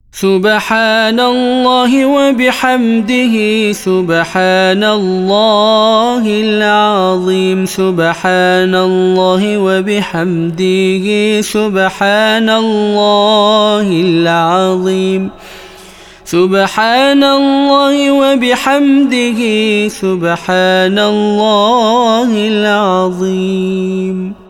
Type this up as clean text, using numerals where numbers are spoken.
سبحان الله وبحمده سبحان الله العظيم سبحان الله وبحمده سبحان الله العظيم سبحان الله وبحمده سبحان الله العظيم.